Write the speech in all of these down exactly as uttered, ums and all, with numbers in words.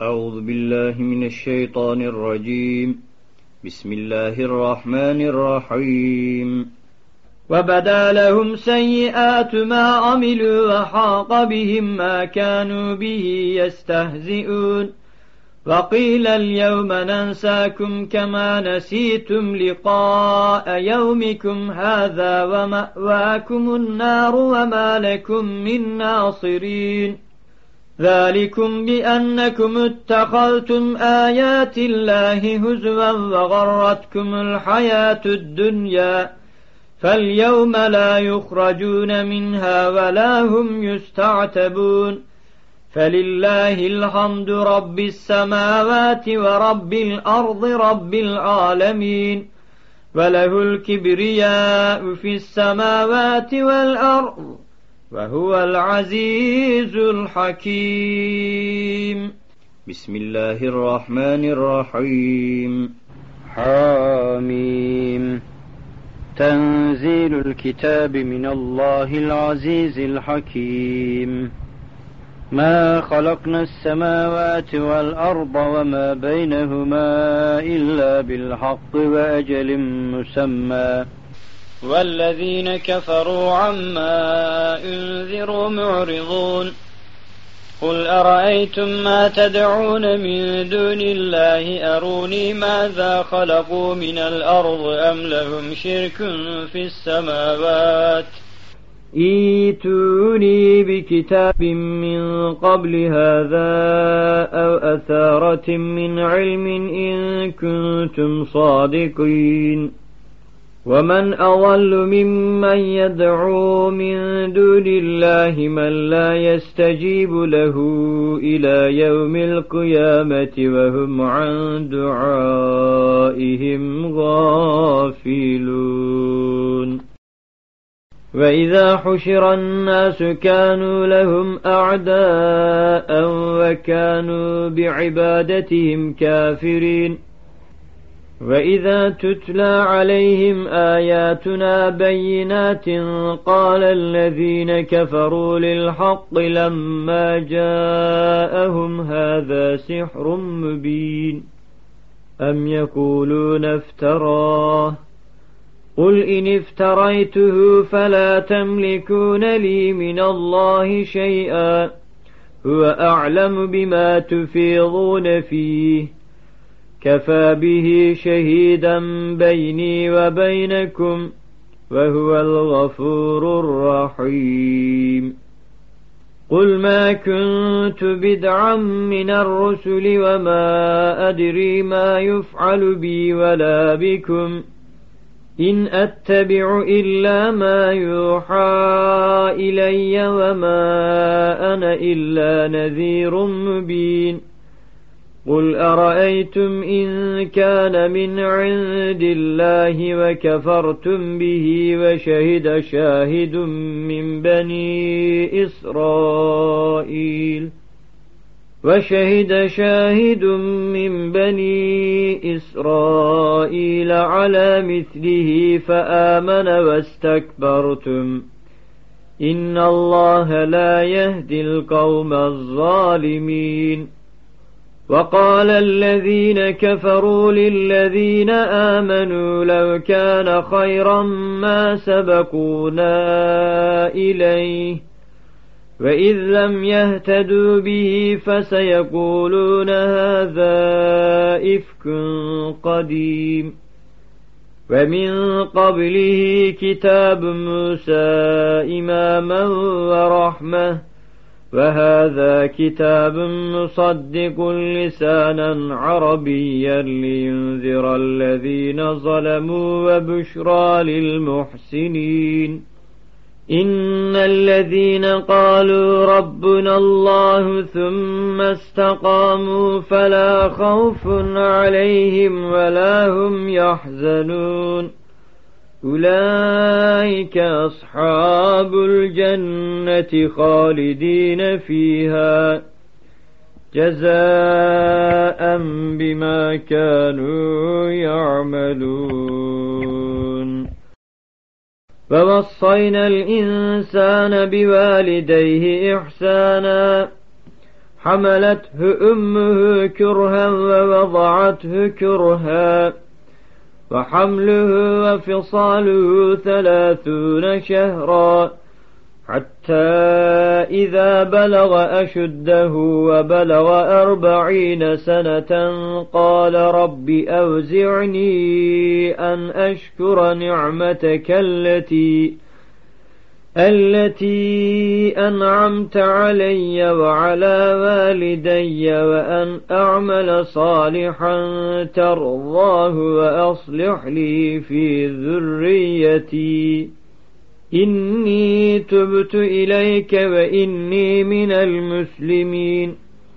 أعوذ بالله من الشيطان الرجيم. بسم الله الرحمن الرحيم. وبدا لهم سيئات ما عملوا وحاق بهم ما كانوا به يستهزئون وقيل اليوم ننساكم كما نسيتم لقاء يومكم هذا ومأواكم النار وما لكم من ناصرين ذلكم بأنكم اتخذتم آيات الله هزوا وغرتكم الحياة الدنيا فاليوم لا يخرجون منها ولا هم يستعتبون فلله الحمد رب السماوات ورب الأرض رب العالمين وله الكبرياء في السماوات والأرض وهو العزيز الحكيم. بسم الله الرحمن الرحيم. حاميم. تنزيل الكتاب من الله العزيز الحكيم. ما خلقنا السماوات والأرض وما بينهما إلا بالحق وأجل مسمى والذين كفروا عما أنذروا معرضون قل أرأيتم ما تدعون من دون الله أروني ماذا خلقوا من الأرض أم لهم شرك في السماوات ائتوني بكتاب من قبل هذا أو أثارة من علم إن كنتم صادقين ومن أضل ممن يدعو من دون الله من لا يستجيب له إلى يوم القيامة وهم عن دعائهم غافلون وإذا حشر الناس كانوا لهم أعداء وكانوا بعبادتهم كافرين وإذا تتلى عليهم آياتنا بينات قال الذين كفروا للحق لما جاءهم هذا سحر مبين أم يقولون افتراه قل إن افتريته فلا تملكون لي من الله شيئا هو أعلم بما تفيضون فيه كفى به شهيدا بيني وبينكم وهو الغفور الرحيم قل ما كنت بدعا من الرسل وما أدري ما يفعل بي ولا بكم إن أتبع إلا ما يوحى إلي وما أنا إلا نذير مبين قل أرأيتم إن كان من عند الله وكفرتم به وشهد شاهد من بني إسرائيل وشهد شاهد من بني إسرائيل على مثله فآمن واستكبرتم إن الله لا يهدي القوم الظالمين وقال الذين كفروا للذين آمنوا لو كان خيرا ما سبقونا إليه وإذ لم يهتدوا به فسيقولون هذا إفك قديم ومن قبله كتاب موسى إماما ورحمة وهذا كتاب مصدق لسانا عربيا لينذر الذين ظلموا وبشرى للمحسنين إن الذين قالوا ربنا الله ثم استقاموا فلا خوف عليهم ولا هم يحزنون أولئك أصحاب الجنة خالدين فيها جزاء بما كانوا يعملون ووصينا الإنسان بوالديه إحسانا حملته أمه كرها ووضعته كرها وحمله وفصاله ثلاثون شهرا حتى إذا بلغ أشده وبلغ أربعين سنة قال رب أوزعني أن أشكر نعمتك التي التي أنعمت علي وعلى والدي وأن أعمل صالحا ترضاه وأصلح لي في ذريتي إني تبت إليك وإني من المسلمين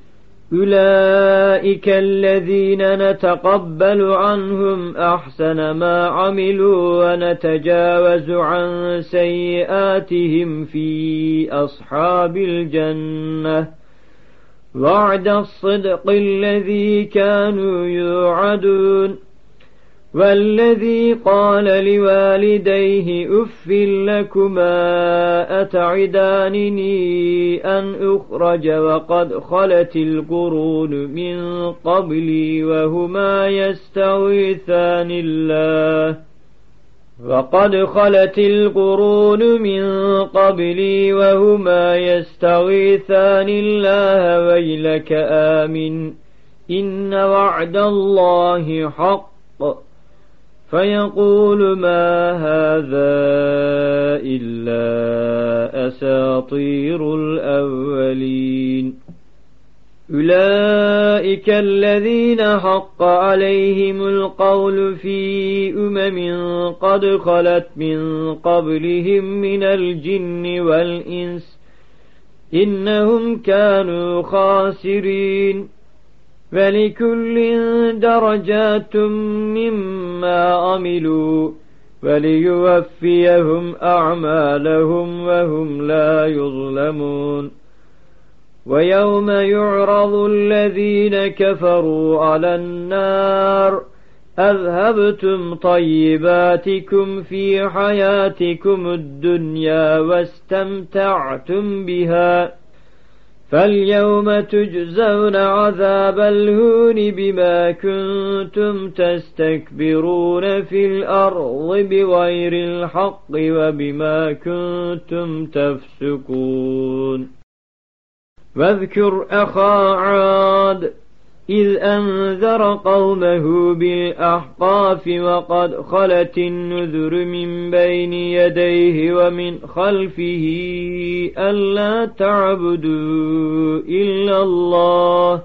أولئك الذين نتقبل عنهم أحسن ما عملوا ونتجاوز عن سيئاتهم في أصحاب الجنة وعد الصدق الذي كانوا يوعدون والذي قال لوالديه أف لكما أتعدانني أن أخرج وقد خلت القرون من قبلي وهما يستغيثان الله وقد خلت القرون من قبلي وهما يستغيثان الله ويلك آمن إن وعد الله حق فيقول ما هذا إلا أساطير الأولين أولئك الذين حق عليهم القول في أمم قد خلت من قبلهم من الجن والإنس إنهم كانوا خاسرين ولكل درجات مما عملوا وليوفيهم أعمالهم وهم لا يظلمون ويوم يعرض الذين كفروا على النار أذهبتم طيباتكم في حياتكم الدنيا واستمتعتم بها فاليوم تجزون عذاب الهون بما كنتم تستكبرون في الأرض بغير الحق وبما كنتم تفسقون واذكر أخا عاد إذ أنذر قومه بالأحقاف وقد خلت النذر من بين يديه ومن خلفه ألا تعبدوا إلا الله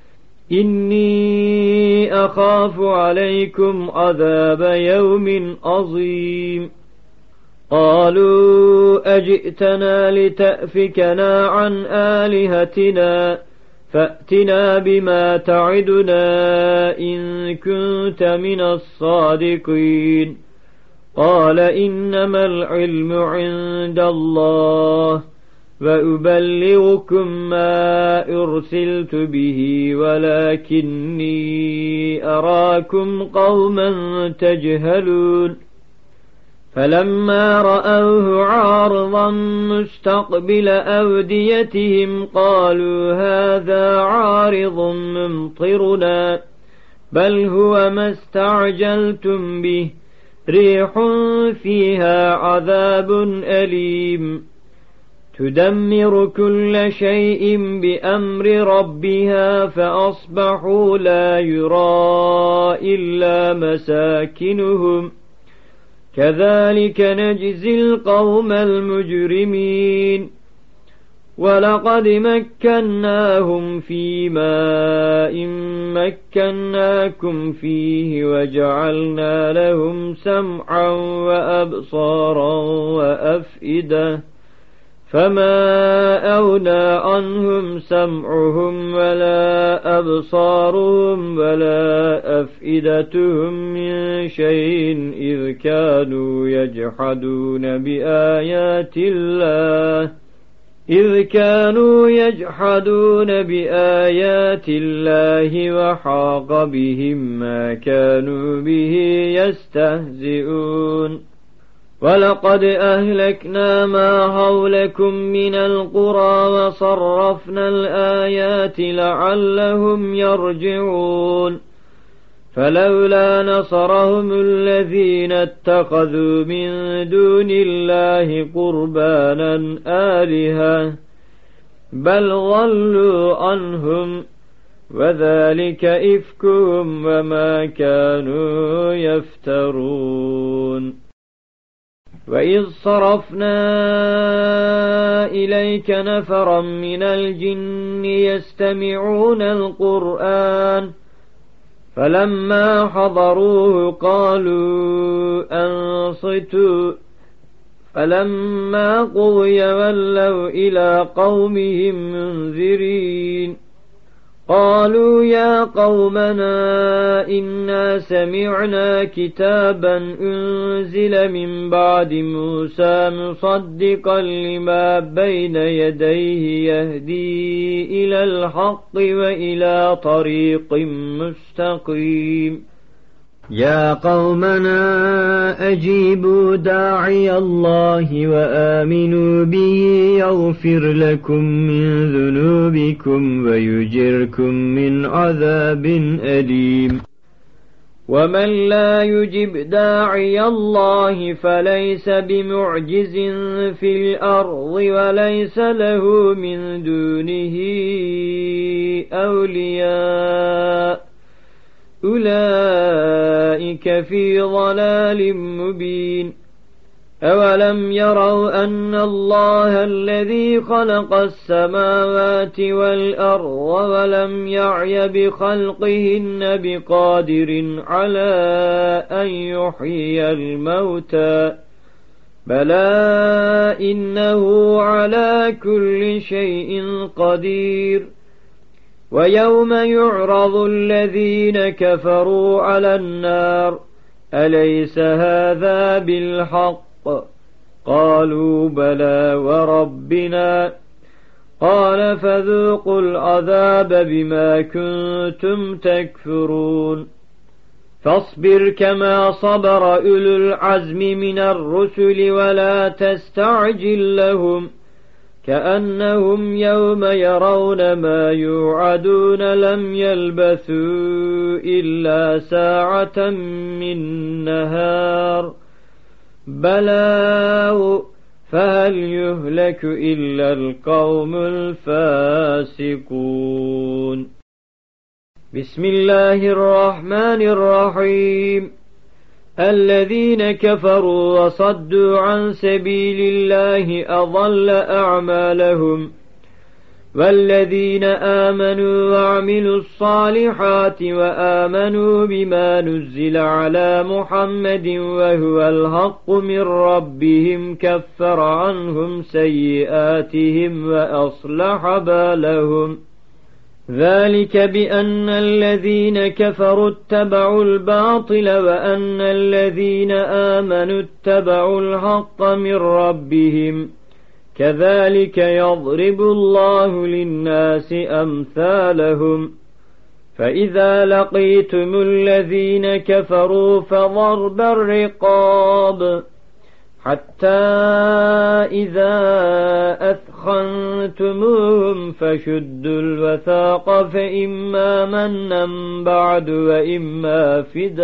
إني أخاف عليكم عذاب يوم عظيم قالوا أجئتنا لتأفكنا عن آلهتنا فأتنا بما تعدنا إن كنت من الصادقين قال إنما العلم عند الله وأبلغكم ما أرسلت به ولكني أراكم قوما تجهلون فلما رأوه عارضا مستقبل أوديتهم قالوا هذا عارض ممطرنا بل هو ما استعجلتم به ريح فيها عذاب أليم تدمر كل شيء بأمر ربها فأصبحوا لا يرى إلا مساكنهم كذلك نجزي القوم المجرمين ولقد مكناهم في ماء مكناكم فيه وجعلنا لهم سمعا وأبصارا وأفئدة فما أغنى عنهم سمعهم ولا أبصارهم ولا أفئدتهم من شيء إذ كانوا يجحدون بآيات الله إذ كانوا يجحدون بآيات الله وحاق بهم ما كانوا به يستهزئون ولقد أهلكنا ما حولكم من القرى وصرفنا الآيات لعلهم يرجعون فلولا نصرهم الذين اتخذوا من دون الله قربانا آلهة بل ضلوا عنهم وذلك إفكهم وما كانوا يفترون وإذ صرفنا إليك نفرا من الجن يستمعون القرآن فلما حضروه قالوا أنصتوا فلما قضي ولوا إلى قومهم منذرين قالوا يا قومنا إنا سمعنا كتابا أنزل من بعد موسى مصدقا لما بين يديه يهدي إلى الحق وإلى طريق مستقيم يا قومنا أجيبوا داعي الله وآمنوا به يغفر لكم من ذنوبكم ويجركم من عذاب أليم ومن لا يجب داعي الله فليس بمعجز في الأرض وليس له من دونه أولياء أولئك في ضلال مبين أولم يروا أن الله الذي خلق السماوات والأرض ولم يعي بخلقهن بقادر على أن يحيي الموتى بلى إنه على كل شيء قدير ويوم يعرض الذين كفروا على النار أليس هذا بالحق قالوا بلى وربنا قال فذوقوا العذاب بما كنتم تكفرون فاصبر كما صبر أولو العزم من الرسل ولا تستعجل لهم كأنهم يوم يرون ما يوعدون لم يلبثوا إلا ساعة من نهار بلاغ فهل يهلك إلا القوم الفاسقون بسم الله الرحمن الرحيم الذين كفروا وصدوا عن سبيل الله أضل أعمالهم والذين آمنوا وعملوا الصالحات وآمنوا بما نزل على محمد وهو الحق من ربهم كفر عنهم سيئاتهم وأصلح بالهم ذلك بأن الذين كفروا اتبعوا الباطل وأن الذين آمنوا اتبعوا الحق من ربهم كذلك يضرب الله للناس أمثالهم فإذا لقيتم الذين كفروا فضرب الرقاب حتى إذا أثخنتموهم فشدوا الوثاق فإما منا بعد وإما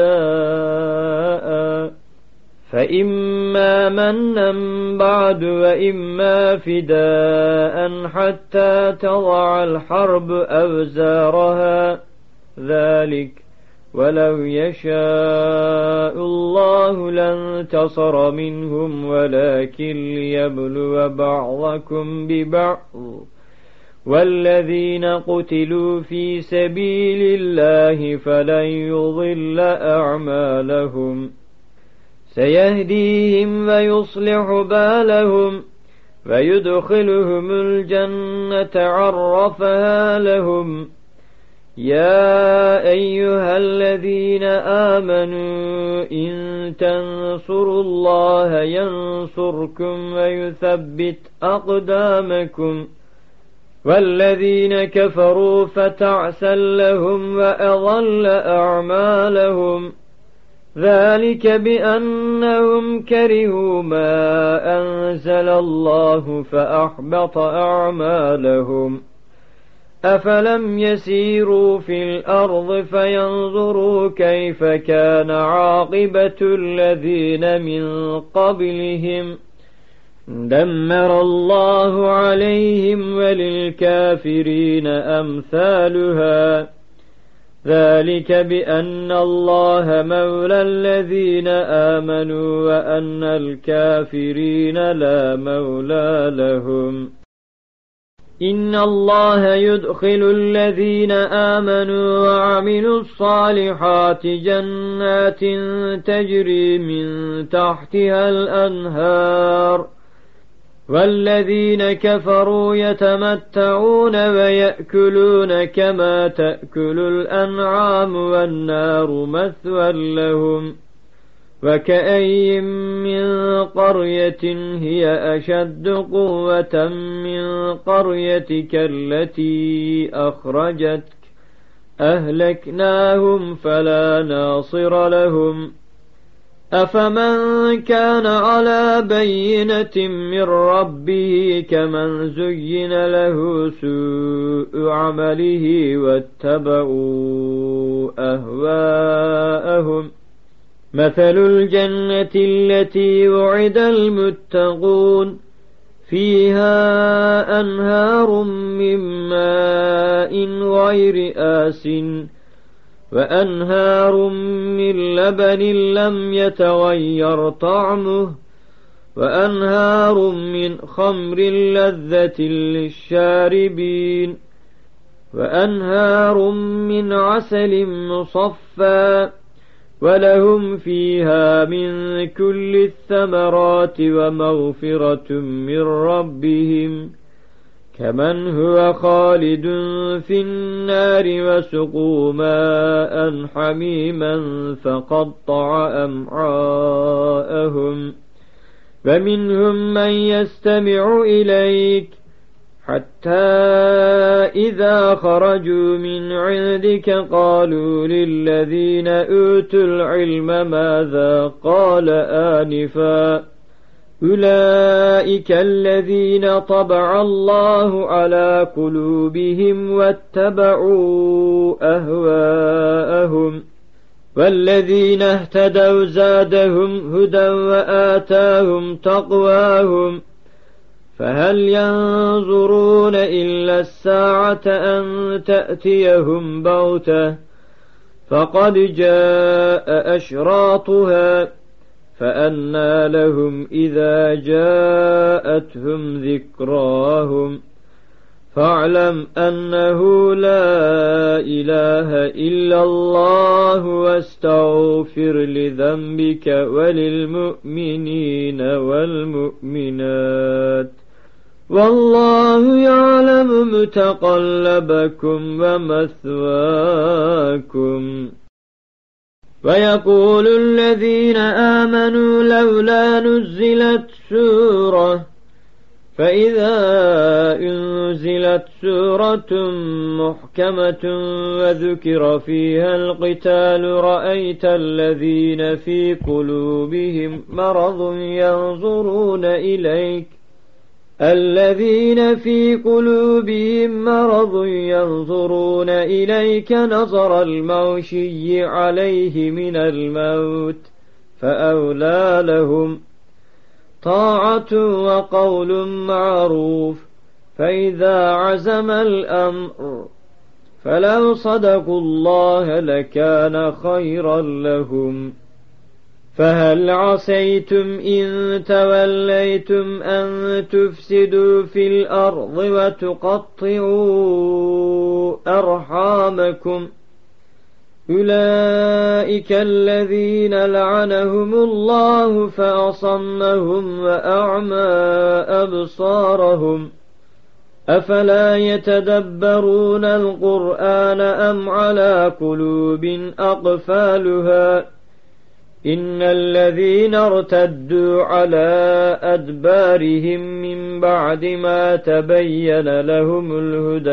فداء فإما منا بعد وإما فداء حتى تضع الحرب أوزارها ذلك ولو يشاء الله لانتصر منهم ولكن ليبلو بعضكم ببعض والذين قتلوا في سبيل الله فلن يضل أعمالهم سيهديهم ويصلح بالهم ويدخلهم الجنة عرفها لهم يا أيها الذين آمنوا إن تنصروا الله ينصركم ويثبت أقدامكم والذين كفروا فتعسا لهم وأضل أعمالهم ذلك بأنهم كرهوا ما أنزل الله فأحبط أعمالهم أفلم يسيروا في الأرض فينظروا كيف كان عاقبة الذين من قبلهم دمر الله عليهم وللكافرين أمثالها ذلك بأن الله مولى الذين آمنوا وأن الكافرين لا مولى لهم إن الله يدخل الذين آمنوا وعملوا الصالحات جنات تجري من تحتها الأنهار والذين كفروا يتمتعون ويأكلون كما تأكل الأنعام والنار مثوى لهم وكأي من قرية هي أشد قوة من قريتك التي أخرجتك أهلكناهم فلا ناصر لهم أفمن كان على بينة من ربه كمن زين له سوء عمله واتبعوا أهواءهم مثل الجنة التي وعد المتقون فيها أنهار من ماء غير آسٍ وأنهار من لبن لم يتغير طعمه وأنهار من خمر لذة للشاربين وأنهار من عسل مصفى ولهم فيها من كل الثمرات ومغفرة من ربهم كمن هو خالد في النار وسقوا ماء حميما فقطع أمعاءهم ومنهم من يستمع إليك حتى إذا خرجوا من عندك قالوا للذين أوتوا العلم ماذا قال آنفا أولئك الذين طبع الله على قلوبهم واتبعوا أهواءهم والذين اهتدوا زادهم هدى وآتاهم تقواهم فهل ينظرون إلا الساعة أن تأتيهم بغتة فقد جاء أشراطها فأنى لهم إذا جاءتهم ذكراهم فاعلم أنه لا إله إلا الله واستغفر لذنبك وللمؤمنين والمؤمنات والله يعلم متقلبكم ومثواكم ويقول الذين آمنوا لولا نزلت سورة فإذا أنزلت سورة محكمة وذكر فيها القتال رأيت الذين في قلوبهم مرض ينظرون إليك الذين في قلوبهم مرض ينظرون إليك نظر المغشي عليه من الموت فأولى لهم طاعة وقول معروف فإذا عزم الأمر فلو صدقوا الله لكان خيرا لهم فهل عسيتم إن توليتم أن تفسدوا في الأرض وتقطعوا أرحامكم أولئك الذين لعنهم الله فأصمهم وأعمى أبصارهم أفلا يتدبرون القرآن أم على قلوب أقفالها إن الذين ارتدوا على أدبارهم من بعد ما تبين لهم الهدى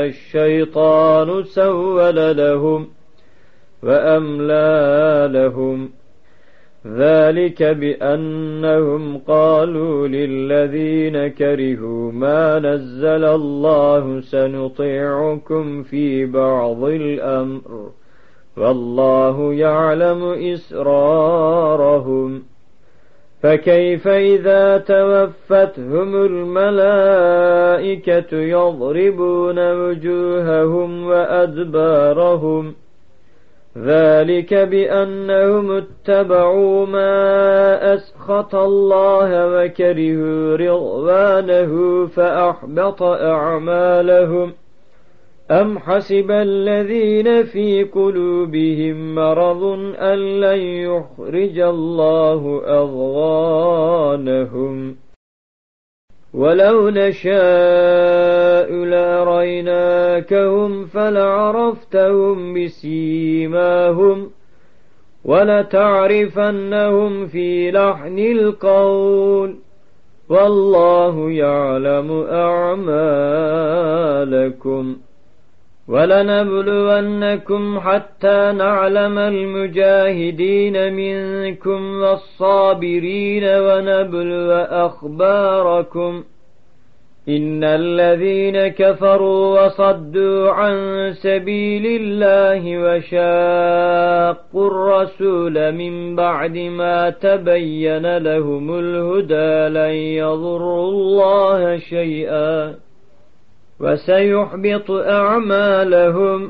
الشيطان سول لهم وأملى لهم ذلك بأنهم قالوا للذين كرهوا ما نزل الله سنطيعكم في بعض الأمر والله يعلم إسرارهم فكيف إذا توفتهم الملائكة يضربون وجوههم وأدبارهم ذلك بأنهم اتبعوا ما أسخط الله وكرهوا رضوانه فأحبط أعمالهم أم حسب الذين في قلوبهم مرض أن لن يخرج الله أضغانهم ولو نشاء لأريناكهم فلعرفتهم بسيماهم ولتعرفنهم في لحن القول والله يعلم أعمالكم ولنبلونكم حتى نعلم المجاهدين منكم والصابرين ونبلو أخباركم إن الذين كفروا وصدوا عن سبيل الله وشاقوا الرسول من بعد ما تبين لهم الهدى لن يضروا الله شيئا وسيحبط أعمالهم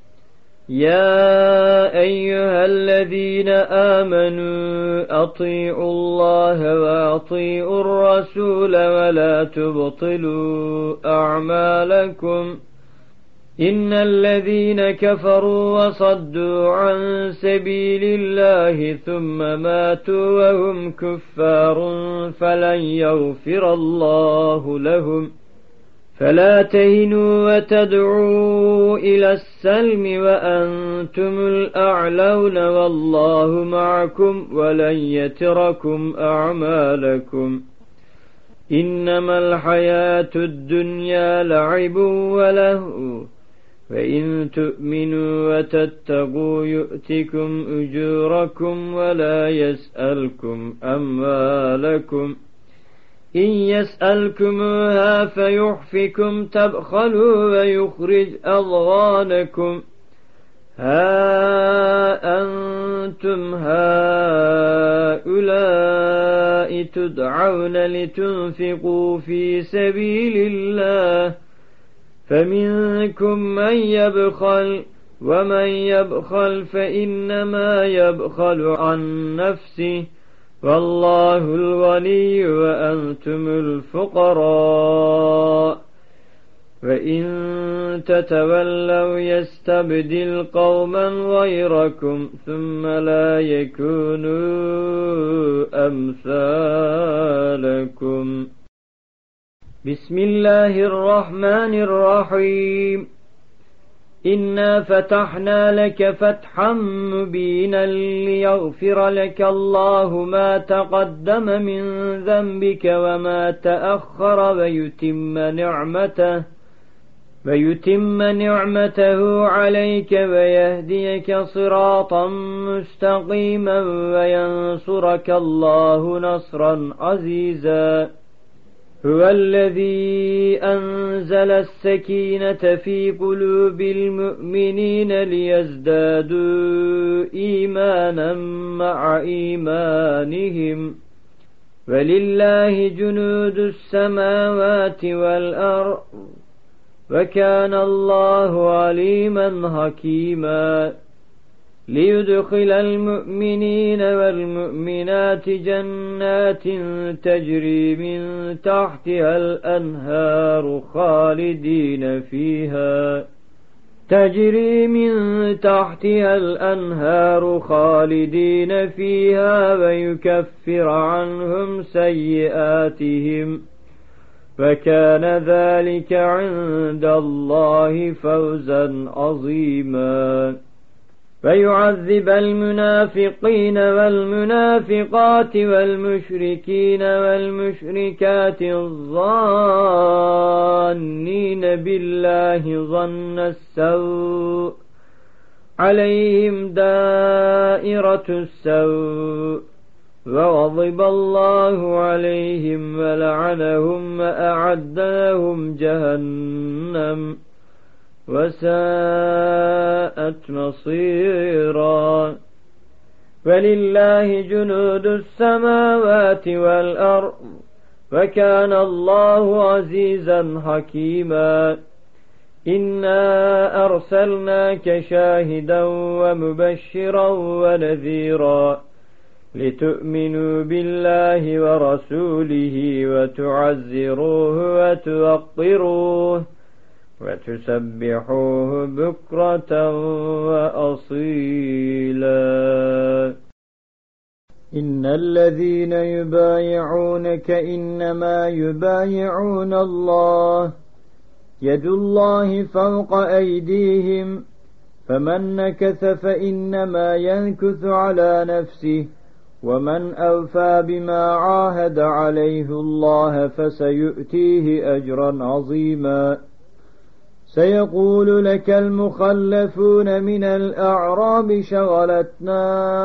يا أيها الذين آمنوا أطيعوا الله وأطيعوا الرسول ولا تبطلوا أعمالكم إن الذين كفروا وصدوا عن سبيل الله ثم ماتوا وهم كفار فلن يغفر الله لهم فلا تهنوا وتدعوا إلى السلم وأنتم الأعلون والله معكم ولن يتركم أعمالكم إنما الحياة الدنيا لعب ولهو وإن تؤمنوا وتتقوا يؤتكم أجوركم ولا يسألكم أموالكم إن يسألكموها فيحفكم تبخلوا ويخرج أضغانكم ها أنتم هؤلاء تدعون لتنفقوا في سبيل الله فمنكم من يبخل ومن يبخل فإنما يبخل عن نفسه والله الغني وأنتم الفقراء وإن تتولوا يستبدل قوما غيركم ثم لا يكونوا أمثالكم بسم الله الرحمن الرحيم إنا فتحنا لك فتحا مبينا ليغفر لك الله ما تقدم من ذنبك وما تأخر ويتم نعمته ويتم نعمته عليك ويهديك صراطا مستقيما وينصرك الله نصرا عزيزا هو الذي أنزل السكينة في قلوب المؤمنين ليزدادوا إيمانا مع إيمانهم ولله جنود السماوات والأرض وكان الله عليما حكيما ليدخل المؤمنين والمؤمنات جنات تجري من تحتها الأنهار خالدين فيها تجري من تحتها الأنهار خالدين فيها ويكفر عنهم سيئاتهم وكان ذلك عند الله فوزا عظيما ويعذب المنافقين والمنافقات والمشركين والمشركات الظانين بالله ظن السوء عليهم دائرة السوء وغضب الله عليهم ولعنهم وأعد لهم جهنم وساءت مصيرا ولله جنود السماوات والأرض وكان الله عزيزا حكيما إنا أرسلناك شاهدا ومبشرا ونذيرا لتؤمنوا بالله ورسوله وتعزروه وتوقروه وتسبحوه بكرة وأصيلا إن الذين يبايعونك إنما يبايعون الله يد الله فوق أيديهم فمن نكث فإنما ينكث على نفسه ومن أوفى بما عاهد عليه الله فسيؤتيه أجرا عظيما سيقول لك المخلفون من الأعراب شغلتنا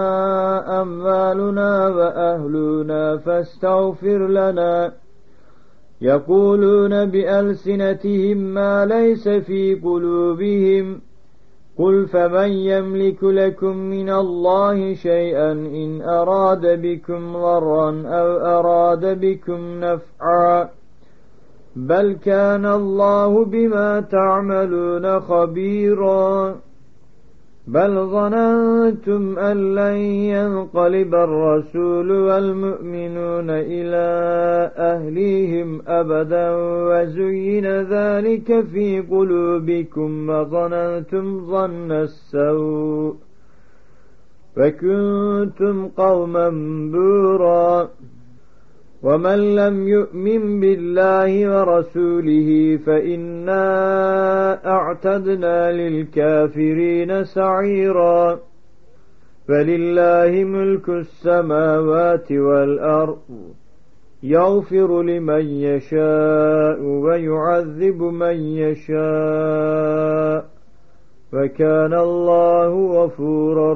أموالنا وأهلنا فاستغفر لنا يقولون بألسنتهم ما ليس في قلوبهم قل فمن يملك لكم من الله شيئا إن أراد بكم ضرا أو أراد بكم نفعا بل كان الله بما تعملون خبيرا بل ظننتم أن لن ينقلب الرسول والمؤمنون إلى أهليهم أبدا وزين ذلك في قلوبكم وظننتم ظن السوء وكنتم قوما بورا ومن لم يؤمن بالله ورسوله فإنا أعتدنا للكافرين سعيرا فلله ملك السماوات والأرض يغفر لمن يشاء ويعذب من يشاء وكان الله غفورا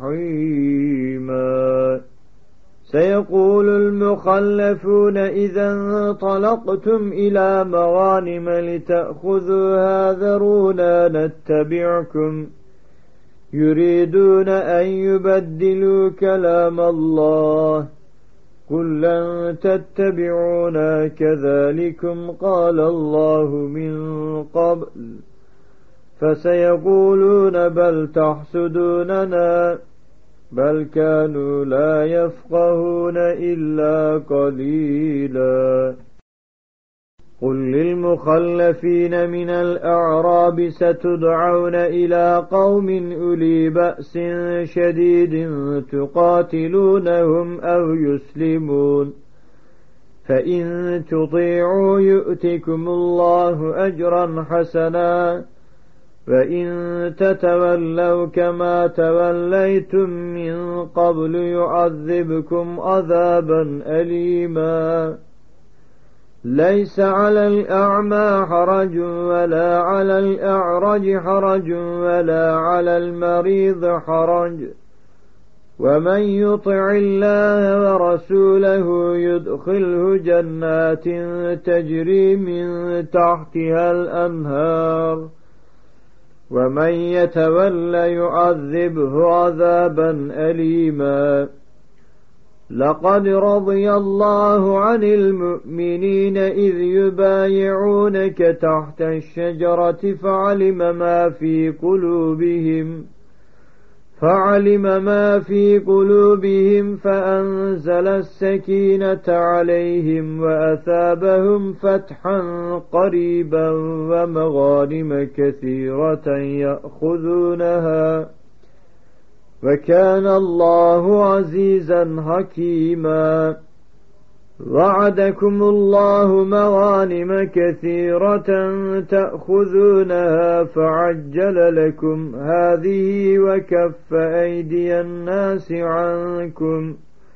رحيما سيقول المخلفون إذا انطلقتم إلى مغانم لتأخذوها ذرونا نتبعكم يريدون أن يبدلوا كلام الله قل لن تتبعونا كذلكم قال الله من قبل فسيقولون بل تحسدوننا بل كانوا لا يفقهون إلا قليلا قل للمخلفين من الأعراب ستدعون إلى قوم أولي بأس شديد تقاتلونهم أو يسلمون فإن تطيعوا يؤتكم الله أجرا حسنا وإن تتولوا كما توليتم من قبل يعذبكم عذابا أليما ليس على الأعمى حرج ولا على الأعرج حرج ولا على المريض حرج ومن يطع الله ورسوله يدخله جنات تجري من تحتها الأنهار ومن يتولى يعذبه عذابا أليما لقد رضي الله عن المؤمنين إذ يبايعونك تحت الشجرة فعلم ما في قلوبهم فعلم ما في قلوبهم فأنزل السكينة عليهم وأثابهم فتحا قريبا ومغانم كثيرة يأخذونها وكان الله عزيزا حكيما وعدكم الله مغانم كثيرة تأخذونها فعجل لكم هذه وكف أيدي الناس عنكم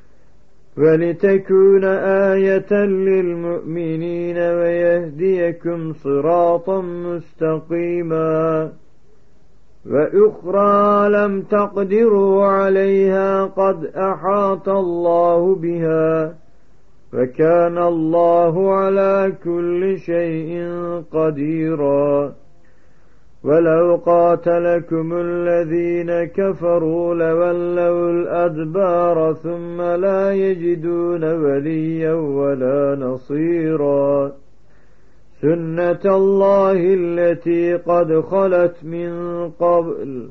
ولتكون آية للمؤمنين ويهديكم صراطا مستقيما وأخرى لم تقدروا عليها قد أحاط الله بها وكان الله على كل شيء قديرا ولو قاتلكم الذين كفروا لولوا الأدبار ثم لا يجدون وليا ولا نصيرا سنة الله التي قد خلت من قبل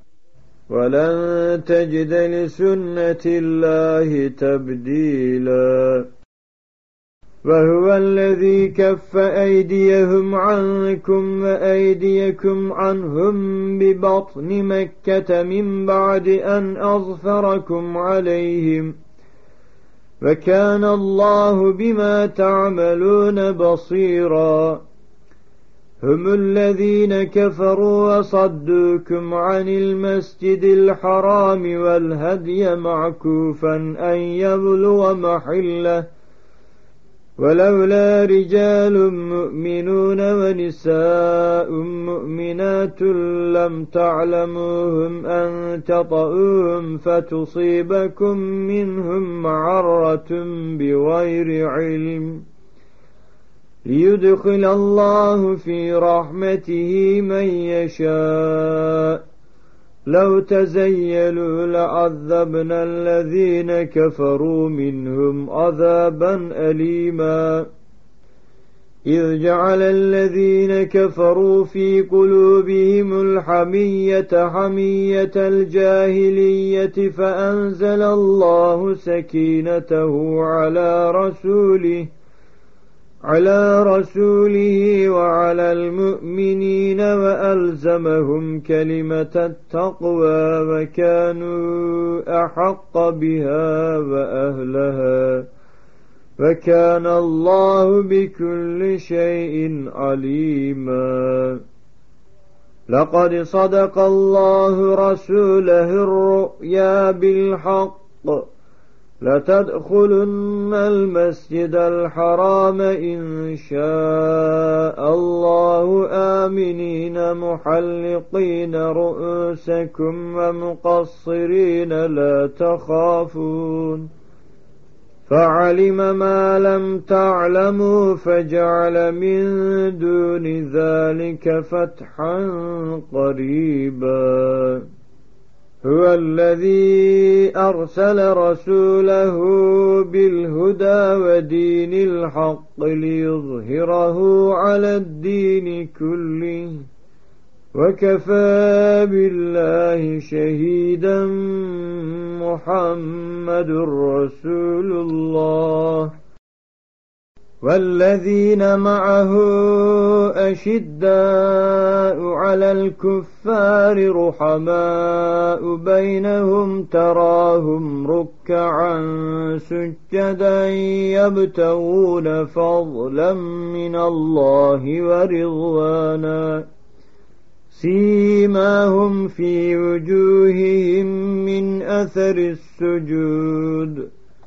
ولن تجد لسنة الله تبديلا وهو الذي كف أيديهم عنكم وأيديكم عنهم ببطن مكة من بعد أن أظفركم عليهم وكان الله بما تعملون بصيرا هم الذين كفروا وصدوكم عن المسجد الحرام والهدي معكوفا أن يبلغ محله ولولا رجال مؤمنون ونساء مؤمنات لم تعلموهم أن تطؤوهم فتصيبكم منهم معرة بغير علم ليدخل الله في رحمته من يشاء لو تزيلوا لعذبنا الذين كفروا منهم عذابا أليما إذ جعل الذين كفروا في قلوبهم الحمية حمية الجاهلية فأنزل الله سكينته على رسوله على رسوله وعلى المؤمنين وألزمهم كلمة التقوى وكانوا أحق بها وأهلها وكان الله بكل شيء عليما لقد صدق الله رسوله الرؤيا بالحق لتدخلن المسجد الحرام إن شاء الله آمنين محلقين رؤوسكم ومقصرين لا تخافون فعلم ما لم تعلموا فجعل من دون ذلك فتحا قريبا هو الذي أرسل رسوله بالهدى ودين الحق ليظهره على الدين كله وكفى بالله شهيدا محمد رسول الله والذين معه أشداء على الكفار رحماء بينهم تراهم ركعا سجدا يبتغون فضلا من الله ورضوانا سيماهم في وجوههم من أثر السجود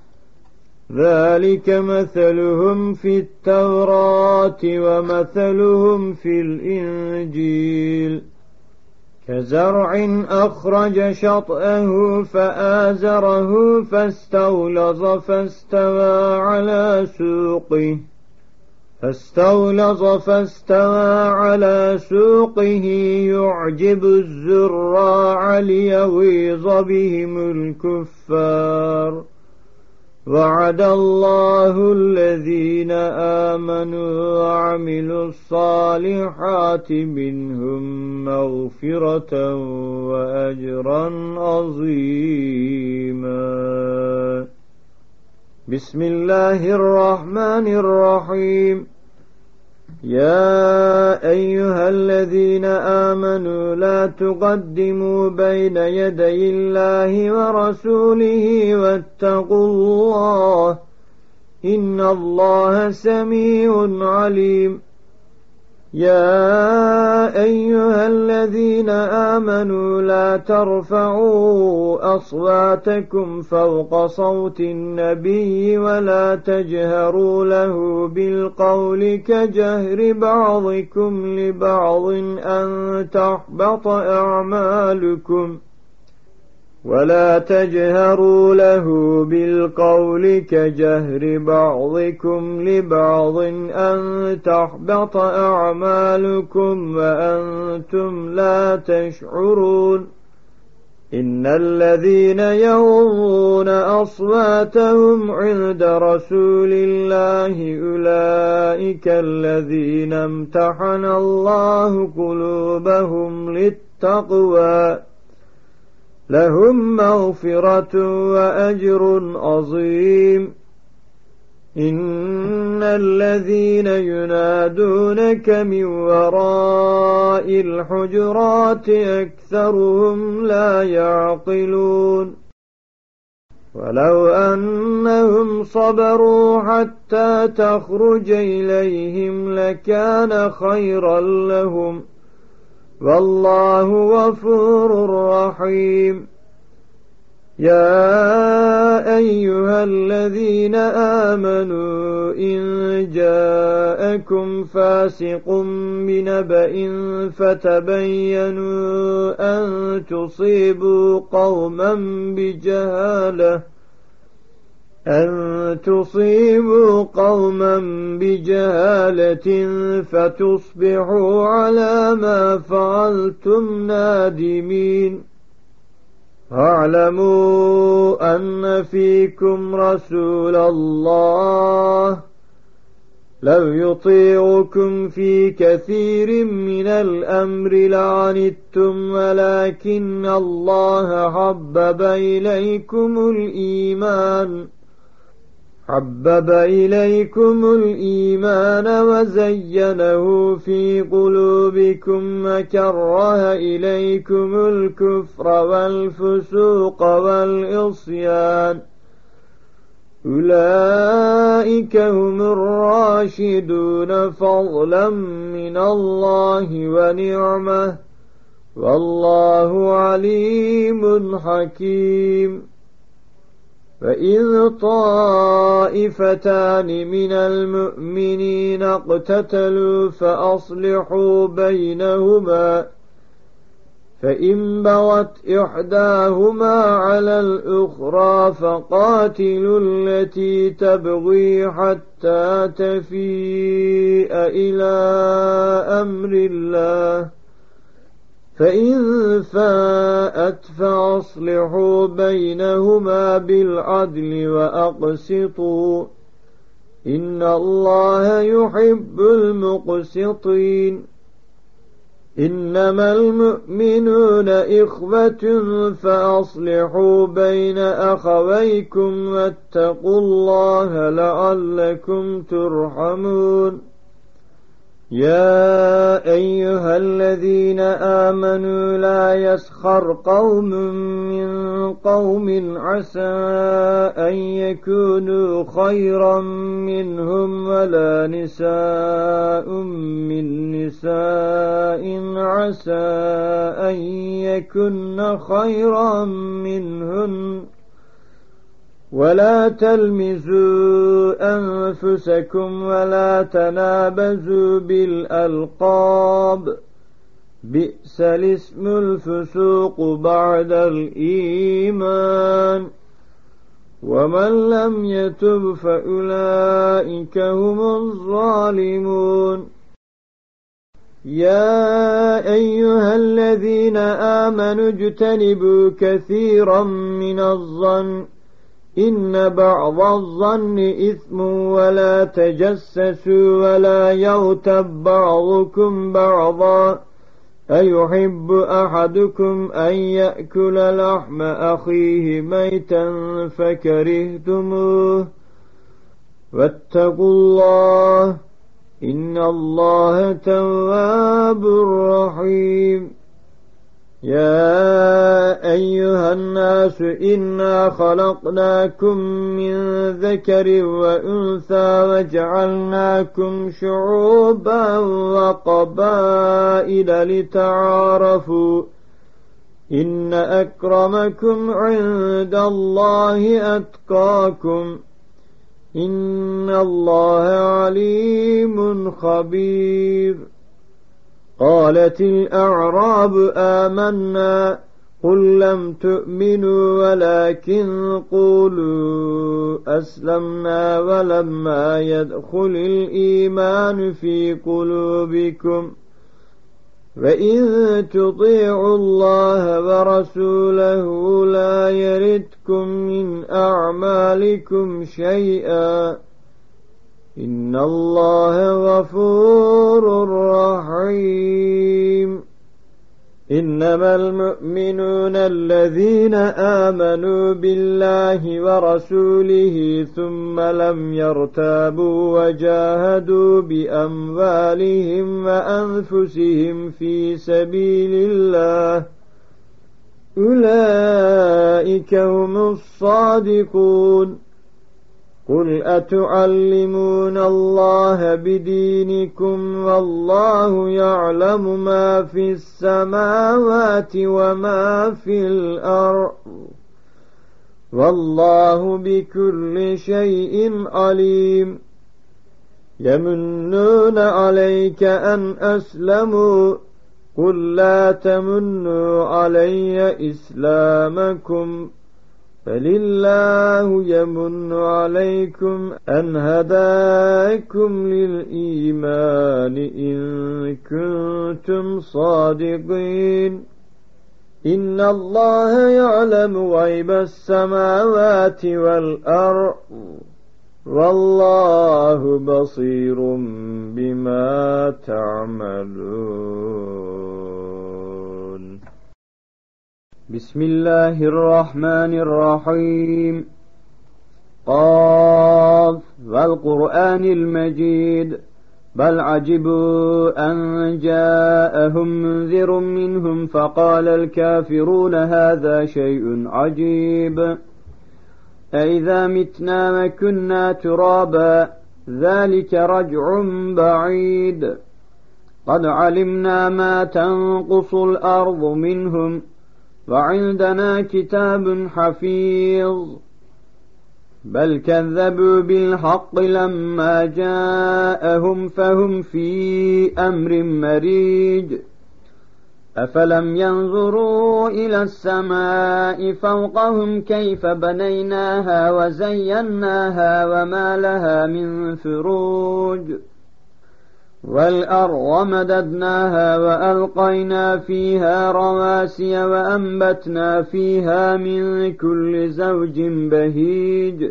ذلك مثلهم في التوراة ومثلهم في الإنجيل كزرع أخرج شطأه فآزره فاستغلظ فاستوى على سوقه فاستغلظ فاستوى على سوقه يعجب الزراع ليغيظ بهم الكفار وعد الله الذين آمنوا وعملوا الصالحات منهم مغفرة وأجرا عظيما بسم الله الرحمن الرحيم يا أيها الذين آمنوا لا تقدموا بين يدي الله ورسوله واتقوا الله إن الله سميع عليم يا أيها الذين آمنوا لا ترفعوا أصواتكم فوق صوت النبي ولا تجهروا له بالقول كجهر بعضكم لبعض أن تحبط أعمالكم ولا تجهروا له بالقول كجهر بعضكم لبعض أن تحبط أعمالكم وأنتم لا تشعرون إن الذين يغضون أصواتهم عند رسول الله أولئك الذين امتحن الله قلوبهم للتقوى لهم مغفرة وأجر عظيم إن الذين ينادونك من وراء الحجرات أكثرهم لا يعقلون ولو أنهم صبروا حتى تخرج إليهم لكان خيرا لهم والله غفور رحيم يا أيها الذين آمنوا إن جاءكم فاسق بنبأ فتبينوا أن تصيبوا قوما بجهالة أن تصيبوا قوما بجهالة فتصبحوا على ما فعلتم نادمين واعلموا أن فيكم رسول الله لو يطيعكم في كثير من الأمر لعنتم ولكن الله حبب إليكم الإيمان حبب إليكم الإيمان وزينه في قلوبكم وكره إليكم الكفر والفسوق والعصيان أولئك هم الراشدون فضلا من الله ونعمة والله عليم حكيم فإذ طائفتان من المؤمنين اقتتلوا فأصلحوا بينهما فإن بغت إحداهما على الأخرى فقاتلوا التي تبغي حتى تفيء إلى أمر الله فإن فاءت فأصلحوا بينهما بالعدل وأقسطوا إن الله يحب المقسطين إنما المؤمنون إخوة فأصلحوا بين أخويكم واتقوا الله لعلكم ترحمون يا أيها الذين آمنوا لا يسخر قوم من قوم عسى أن يكونوا خيرا منهم ولا نساء من نساء عسى أن يكن خيرا منهن ولا تلمزوا أنفسكم ولا تنابزوا بالألقاب بئس الاسم الفسوق بعد الإيمان ومن لم يتب فأولئك هم الظالمون يا أيها الذين آمنوا اجتنبوا كثيرا من الظن إن بعض الظن إثم ولا تجسسوا ولا يغتب بعضكم بعضا أيحب أحدكم أن يأكل لحم أخيه ميتا فكرهتموه واتقوا الله إن الله تواب رحيم يا أيها الناس إنا خلقناكم من ذكر وأنثى وجعلناكم شعوبا وقبائل لتعارفوا إن أكرمكم عند الله أتقاكم إن الله عليم خبير. قالت الأعراب آمنا قل لم تؤمنوا ولكن قولوا أسلمنا ولما يدخل الإيمان في قلوبكم وإن تطيعوا الله ورسوله لا يردكم من أعمالكم شيئا إن الله غفور رحيم. إنما المؤمنون الذين آمنوا بالله ورسوله ثم لم يرتابوا وجاهدوا بأموالهم وأنفسهم في سبيل الله أولئك هم الصادقون. قل أتعلمون الله بدينكم والله يعلم ما في السماوات وما في الأرض والله بكل شيء عليم. يمنون عليك أن أسلموا قل لا تمنوا علي إسلامكم فلله يمن عليكم أن هداكم للإيمان إن كنتم صادقين. إن الله يعلم غيب السماوات والأرض والله بصير بما تعملون. بسم الله الرحمن الرحيم. قاف والقرآن المجيد بل عجبوا أن جاءهم منذر منهم فقال الكافرون هذا شيء عجيب أئذا متنا وكنا ترابا ذلك رجع بعيد قد علمنا ما تنقص الأرض منهم وعندنا كتاب حفيظ بل كذبوا بالحق لما جاءهم فهم في أمر مريج أفلم ينظروا إلى السماء فوقهم كيف بنيناها وزيناها وما لها من فروج والأرض مددناها وألقينا فيها رواسي وأنبتنا فيها من كل زوج بهيج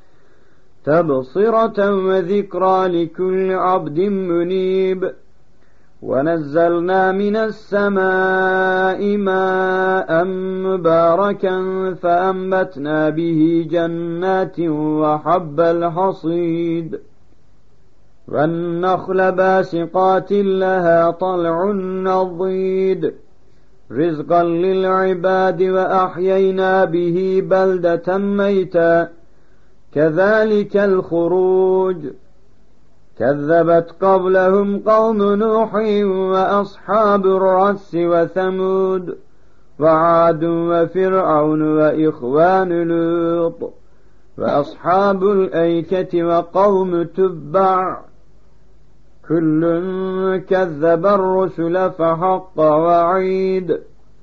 تبصرة وذكرى لكل عبد منيب ونزلنا من السماء ماء مباركا فأنبتنا به جنات وحب الحصيد والنخل باسقات لها طلع نضيد رزقا للعباد وأحيينا به بلدة ميتا كذلك الخروج كذبت قبلهم قوم نوح وأصحاب الرس وثمود وعاد وفرعون وإخوان لوط وأصحاب الأيكة وقوم تبع كل كذب الرسل فحق وعيد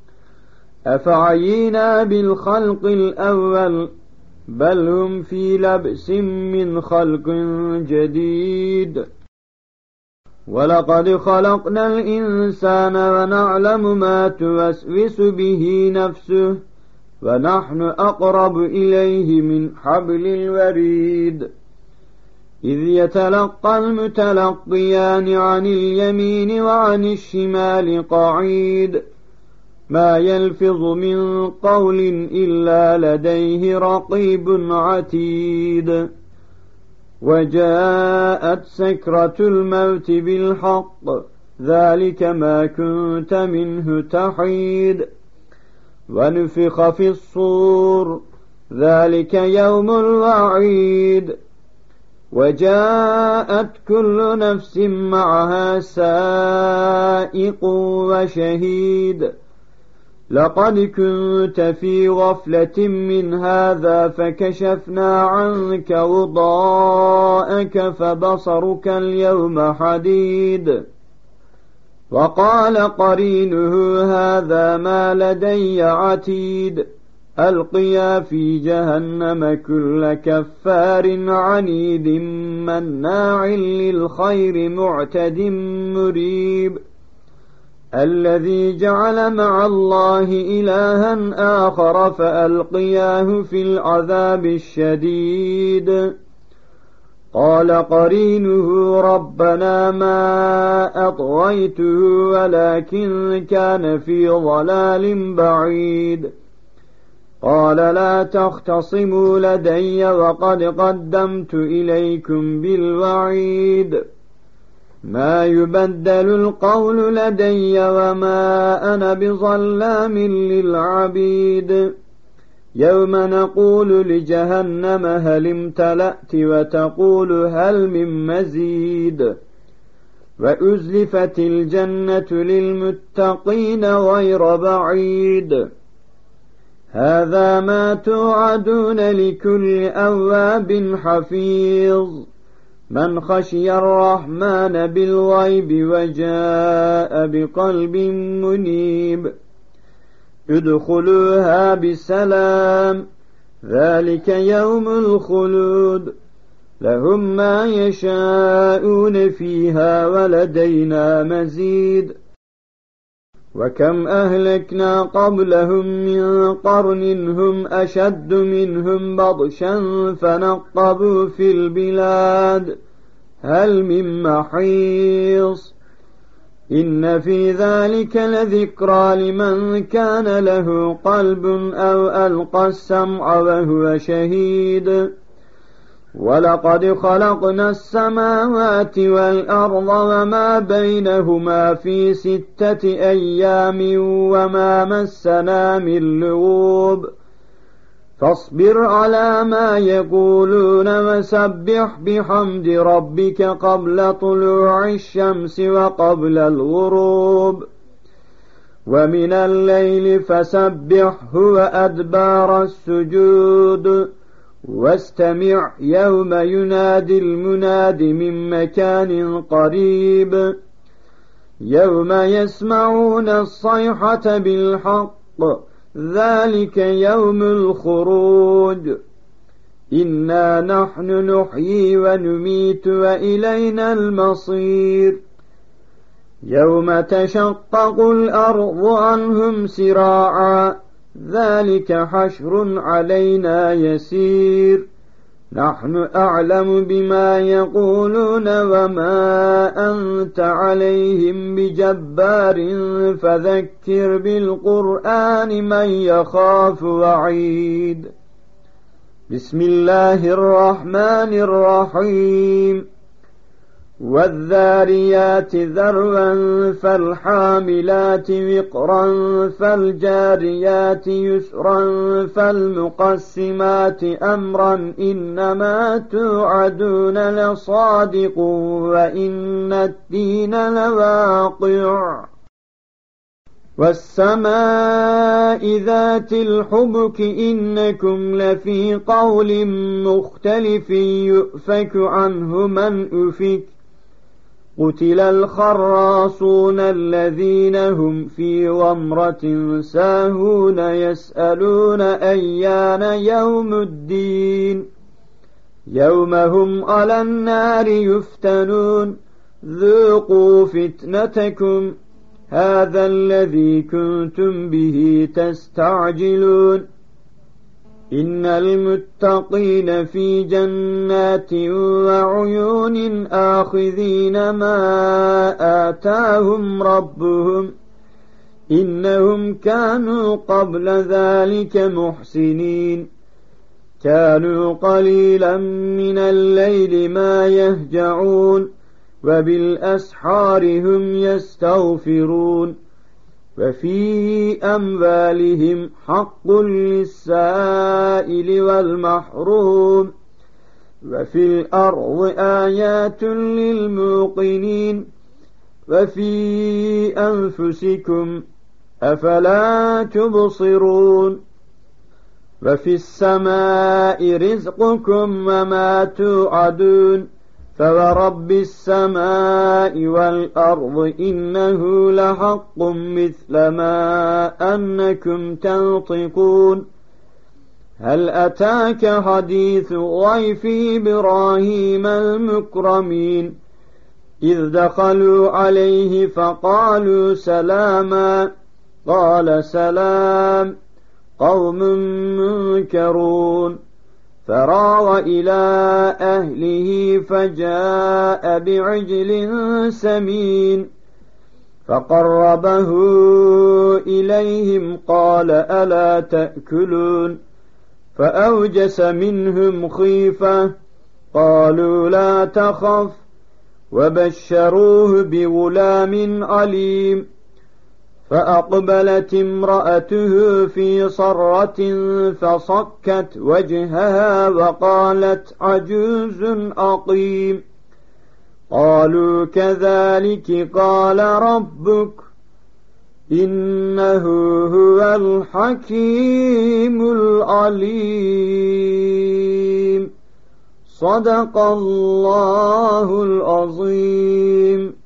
أفعينا بالخلق الأول بل هم في لبس من خلق جديد ولقد خلقنا الإنسان ونعلم ما توسوس به نفسه ونحن أقرب إليه من حبل الوريد إذ يتلقى المتلقيان عن اليمين وعن الشمال قعيد ما يلفظ من قول إلا لديه رقيب عتيد وجاءت سكرة الموت بالحق ذلك ما كنت منه تحيد ونفخ في الصور ذلك يوم الوعيد وجاءت كل نفس معها سائق وشهيد لقد كنت في غفلة من هذا فكشفنا عنك غطاءك فبصرك اليوم حديد وقال قرينه هذا ما لدي عتيد ألقيا في جهنم كل كفار عنيد مناع للخير معتد مريب الذي جعل مع الله إلها آخر فألقياه في العذاب الشديد قال قرينه ربنا ما أطغيته ولكن كان في ضلال بعيد قال لا تختصموا لدي وقد قدمت إليكم بالوعيد ما يبدل القول لدي وما أنا بظلام للعبيد يوم نقول لجهنم هل امتلأت وتقول هل من مزيد وأزلفت الجنة للمتقين غير بعيد هذا ما توعدون لكل أواب حفيظ من خشي الرحمن بالغيب وجاء بقلب منيب ادخلوها بسلام ذلك يوم الخلود لهم ما يشاءون فيها ولدينا مزيد وكم أهلكنا قبلهم من قرن هم أشد منهم بطشا فنقبوا في البلاد هل من محيص إن في ذلك لذكرى لمن كان له قلب أو ألقى السمع وهو شهيد ولقد خلقنا السماوات والأرض وما بينهما في ستة أيام وما مسنا من لغوب فاصبر على ما يقولون وسبح بحمد ربك قبل طلوع الشمس وقبل الغروب ومن الليل فسبحه وأدبار السجود واستمع يوم ينادي المناد من مكان قريب يوم يسمعون الصيحة بالحق ذلك يوم الخروج إنا نحن نحيي ونميت وإلينا المصير يوم تشقق الأرض عنهم سراعا ذلك حشر علينا يسير نحن أعلم بما يقولون وما أنت عليهم بجبار فذكر بالقرآن من يخاف وعيد بسم الله الرحمن الرحيم والذاريات ذروا فالحاملات وقرا فالجاريات يسرا فالمقسمات أمرا إنما توعدون لصادق وإن الدين لواقع والسماء ذات الحبك إنكم لفي قول مختلف يؤفك عنه من أفك قتل الخراصون الذين هم في غمرة ساهون يسألون أيان يوم الدين يوم هم على النار يفتنون ذوقوا فتنتكم هذا الذي كنتم به تستعجلون إن المتقين في جنات وعيون آخذين ما آتاهم ربهم إنهم كانوا قبل ذلك محسنين كانوا قليلا من الليل ما يهجعون وبالأسحار هم يستغفرون وفي أموالهم حق للسائل والمحروم وفي الأرض آيات للموقنين وفي أنفسكم أفلا تبصرون وفي السماء رزقكم وما توعدون فورب السماء والأرض إنه لحق مثل ما أنكم تنطقون هل أتاك حديث ضيف إبراهيم المكرمين إذ دخلوا عليه فقالوا سلاما قال سلام قوم منكرون فراغ إلى أهله فجاء بعجل سمين فقربه إليهم قال ألا تأكلون فأوجس منهم خيفة قالوا لا تخف وبشروه بغلام عليم فأقبلت امرأته في صرة فصكت وجهها وقالت عجوز عقيم قالوا كذلك قال ربك إنه هو الحكيم العليم صدق الله العظيم.